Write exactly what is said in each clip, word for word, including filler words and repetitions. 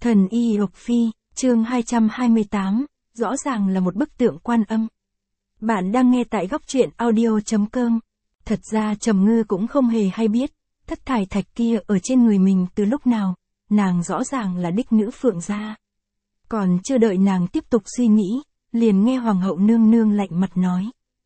Thần Y Lộc Phi, chương hai trăm hai mươi tám, rõ ràng là một bức tượng Quan Âm. Bạn đang nghe tại góc truyện audio.com. Thật ra Trầm Ngư cũng không hề hay biết, thất thải thạch kia ở trên người mình từ lúc nào, nàng rõ ràng là đích nữ Phượng gia. Còn chưa đợi nàng tiếp tục suy nghĩ, liền nghe Hoàng hậu nương nương lạnh mặt nói.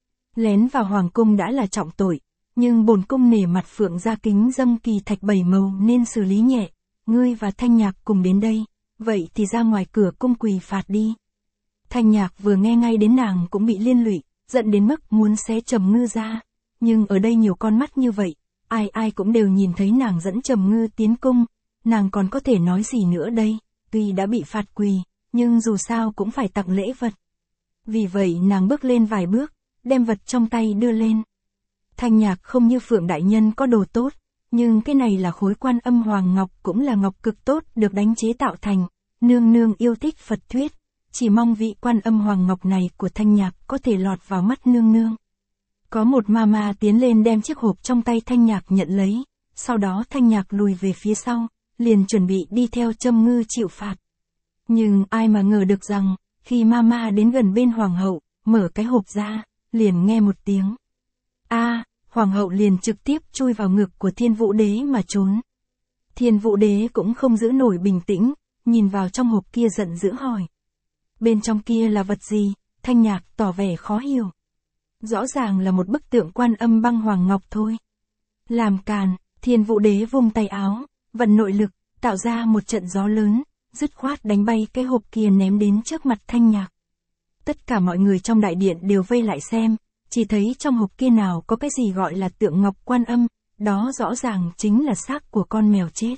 Lén vào Hoàng cung đã là trọng tội, nhưng bổn cung nể mặt Phượng gia kính dâng kỳ thạch bảy màu nên xử lý nhẹ, ngươi và Thanh Nhạc cùng đến đây, vậy thì ra ngoài cửa cung quỳ phạt đi. Thanh Nhạc vừa nghe ngay đến nàng cũng bị liên lụy, giận đến mức muốn xé Trầm Ngư ra, nhưng ở đây nhiều con mắt như vậy, ai ai cũng đều nhìn thấy nàng dẫn Trầm Ngư tiến cung, nàng còn có thể nói gì nữa đây, tuy đã bị phạt quỳ, nhưng dù sao cũng phải tặng lễ vật. Vì vậy nàng bước lên vài bước, đem vật trong tay đưa lên. Thanh Nhạc không như Phượng đại nhân có đồ tốt, nhưng cái này là khối Quan Âm Hoàng Ngọc, cũng là ngọc cực tốt được đánh chế tạo thành, nương nương yêu thích Phật thuyết, chỉ mong vị Quan Âm Hoàng Ngọc này của Thanh Nhạc có thể lọt vào mắt nương nương. Có một ma ma tiến lên đem chiếc hộp trong tay Thanh Nhạc nhận lấy, sau đó Thanh Nhạc lùi về phía sau, liền chuẩn bị đi theo Trầm Ngư chịu phạt. Nhưng ai mà ngờ được rằng, khi ma ma đến gần bên Hoàng hậu, mở cái hộp ra, liền nghe một tiếng a, Hoàng hậu liền trực tiếp chui vào ngực của Thiên Vũ Đế mà trốn. Thiên Vũ Đế cũng không giữ nổi bình tĩnh, nhìn vào trong hộp kia giận dữ hỏi. Bên trong kia là vật gì? Thanh Nhạc tỏ vẻ khó hiểu. Rõ ràng là một bức tượng Quan Âm băng hoàng ngọc thôi. Làm càn, Thiên Vũ Đế vung tay áo, vận nội lực, tạo ra một trận gió lớn, dứt khoát đánh bay cái hộp kia ném đến trước mặt Thanh Nhạc. Tất cả mọi người trong đại điện đều vây lại xem, chỉ thấy trong hộp kia nào có cái gì gọi là tượng ngọc Quan Âm, đó rõ ràng chính là xác của con mèo chết.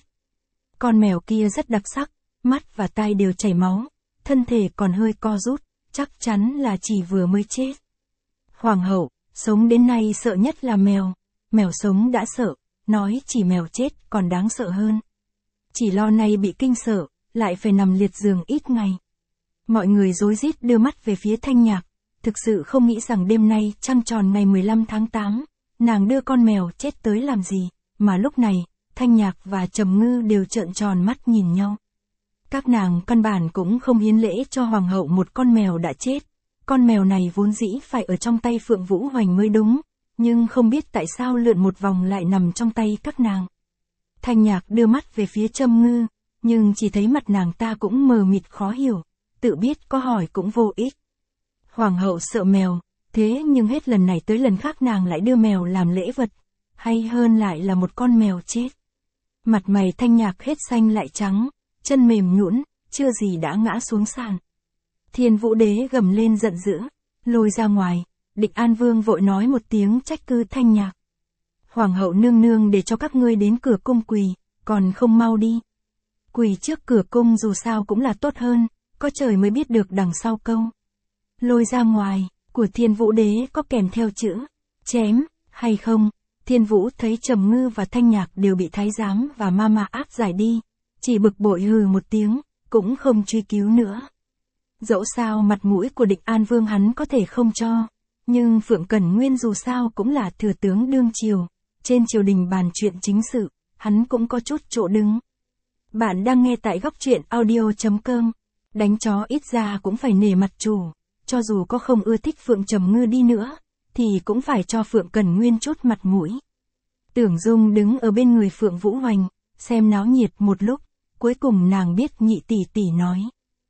Con mèo kia rất đặc sắc, mắt và tai đều chảy máu, thân thể còn hơi co rút, chắc chắn là chỉ vừa mới chết. Hoàng hậu, sống đến nay sợ nhất là mèo, mèo sống đã sợ, nói chỉ mèo chết còn đáng sợ hơn. Chỉ lo nay bị kinh sợ, lại phải nằm liệt giường ít ngày. Mọi người rối rít đưa mắt về phía Thanh Nhạc, thực sự không nghĩ rằng đêm nay trăng tròn ngày mười lăm tháng tám, nàng đưa con mèo chết tới làm gì, mà lúc này, Thanh Nhạc và Trầm Ngư đều trợn tròn mắt nhìn nhau. Các nàng căn bản cũng không hiến lễ cho Hoàng hậu một con mèo đã chết, con mèo này vốn dĩ phải ở trong tay Phượng Vũ Hoành mới đúng, nhưng không biết tại sao lượn một vòng lại nằm trong tay các nàng. Thanh Nhạc đưa mắt về phía Trầm Ngư, nhưng chỉ thấy mặt nàng ta cũng mờ mịt khó hiểu, tự biết có hỏi cũng vô ích. Hoàng hậu sợ mèo, thế nhưng hết lần này tới lần khác nàng lại đưa mèo làm lễ vật, hay hơn lại là một con mèo chết. Mặt mày Thanh Nhạc hết xanh lại trắng, chân mềm nhũn, chưa gì đã ngã xuống sàn. Thiên Vũ Đế gầm lên giận dữ, lôi ra ngoài, Địch An Vương vội nói một tiếng trách cứ Thanh Nhạc. Hoàng hậu nương nương để cho các ngươi đến cửa cung quỳ, còn không mau đi. Quỳ trước cửa cung dù sao cũng là tốt hơn, có trời mới biết được đằng sau câu. Lôi ra ngoài, của Thiên Vũ Đế có kèm theo chữ, chém, hay không? Thiên Vũ thấy Trầm Ngư và Thanh Nhạc đều bị thái giám và ma ma áp giải đi, chỉ bực bội hừ một tiếng, cũng không truy cứu nữa. Dẫu sao mặt mũi của Địch An Vương hắn có thể không cho, nhưng Phượng Cẩn Nguyên dù sao cũng là thừa tướng đương triều, trên triều đình bàn chuyện chính sự, hắn cũng có chút chỗ đứng. Bạn đang nghe tại góc truyện audio.com, đánh chó ít ra cũng phải nể mặt chủ, cho dù có không ưa thích Phượng Trầm Ngư đi nữa, thì cũng phải cho Phượng Cẩn Nguyên chút mặt mũi. Tưởng Dung đứng ở bên người Phượng Vũ Hoành, xem náo nhiệt một lúc, cuối cùng nàng biết nhị tỷ tỷ nói.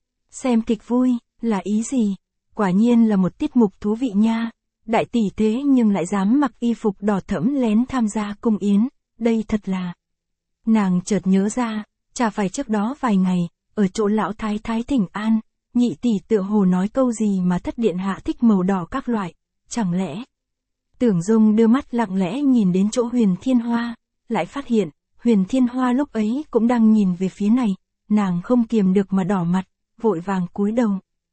Xem kịch vui, là ý gì? Quả nhiên là một tiết mục thú vị nha, đại tỷ thế nhưng lại dám mặc y phục đỏ thẫm lén tham gia cung yến, đây thật là... Nàng chợt nhớ ra, chả phải trước đó vài ngày, ở chỗ lão thái thái thỉnh an, nhị tỷ tựa hồ nói câu gì mà thất điện hạ thích màu đỏ các loại, chẳng lẽ... Tưởng Dung đưa mắt lặng lẽ nhìn đến chỗ Huyền Thiên Hoa, lại phát hiện, Huyền Thiên Hoa lúc ấy cũng đang nhìn về phía này, nàng không kiềm được mà đỏ mặt, vội vàng cúi đầu.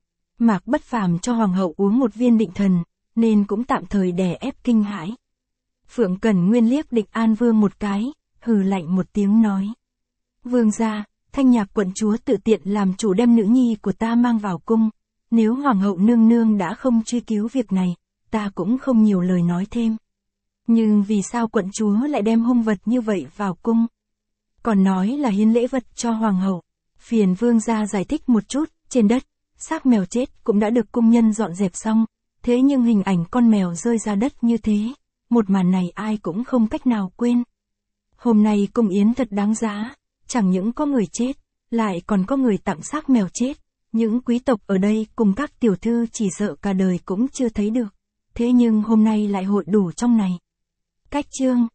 Mạc Bất Phàm cho Hoàng hậu uống một viên định thần, nên cũng tạm thời đè ép kinh hãi. Phượng Cẩn Nguyên liếc Địch An Vương một cái, hừ lạnh một tiếng nói. Vương gia, Thanh Nhạc quận chúa tự tiện làm chủ đem nữ nhi của ta mang vào cung, nếu Hoàng hậu nương nương đã không truy cứu việc này, ta cũng không nhiều lời nói thêm. Nhưng vì sao quận chúa lại đem hung vật như vậy vào cung? Còn nói là hiến lễ vật cho Hoàng hậu. Phiền vương gia giải thích một chút, trên đất, xác mèo chết cũng đã được cung nhân dọn dẹp xong, thế nhưng hình ảnh con mèo rơi ra đất như thế, một màn này ai cũng không cách nào quên. Hôm nay cung yến thật đáng giá, chẳng những có người chết, lại còn có người tặng xác mèo chết, những quý tộc ở đây cùng các tiểu thư chỉ sợ cả đời cũng chưa thấy được, thế nhưng hôm nay lại hội đủ trong này. Cách chương